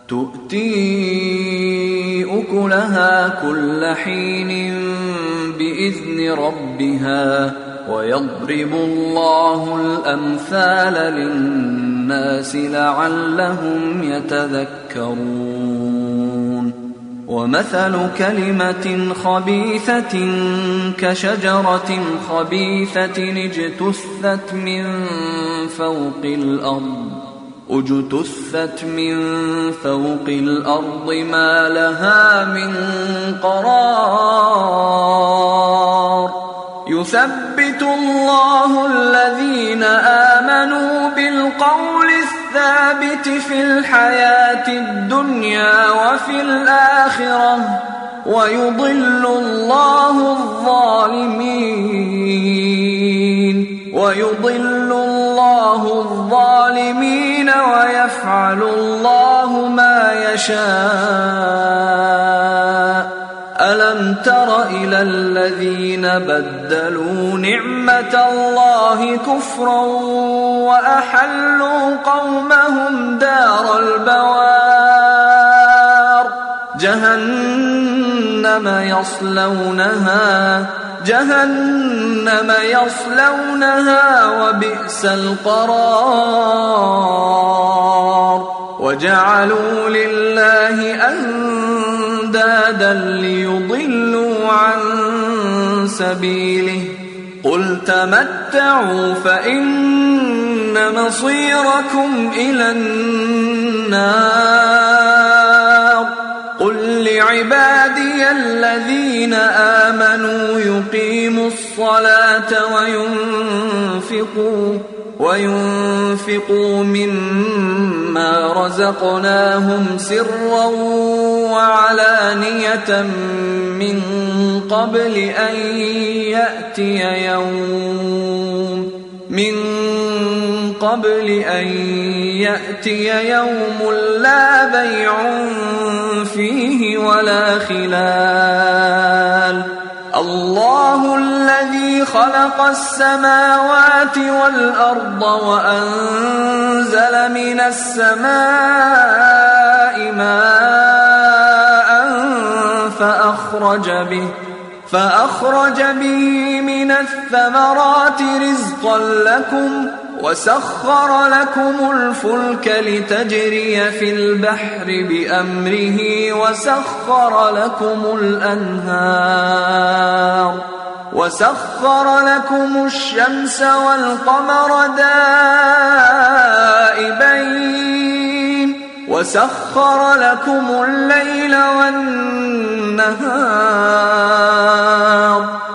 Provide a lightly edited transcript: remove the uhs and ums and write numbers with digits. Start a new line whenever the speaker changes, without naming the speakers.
تؤتي أكلها كل حين بإذن ربها ويضرب الله الأمثال للناس لعلهم يتذكرون ومثل كلمة خبيثة كشجرة خبيثة اجتثت من فوق الأرض ما لها من قرار يثبت الله الذين آمنوا بالقول الثابت في الحياة الدنيا وفي الآخرة ويضل الله الظالمين ويفعل الله ما يشاء ألم تر إلى الذين بدلوا نعمة الله كفرا وأحلوا قومهم دار البوار جهنم يصلونها وبئس القرار وجعلوا لله أندادا ليضلوا عن سبيله قل تمتعوا فإن مصيركم إلى النار قل لعبادي الذين آمنوا يقيموا الصلاة وينفقوا مما رزقناهم سرا وعلانية من قبل أن يأتي يوم لا بيع فيه ولا خلال الله الذي خلق السماوات والأرض وأنزل من السماء ماء فأخرج به من الثمرات رزقا لكم وسخر لكم الفلك لتجري في البحر بأمره وسخر لكم الشمس والقمر دائبين وسخر لكم الليل والنهار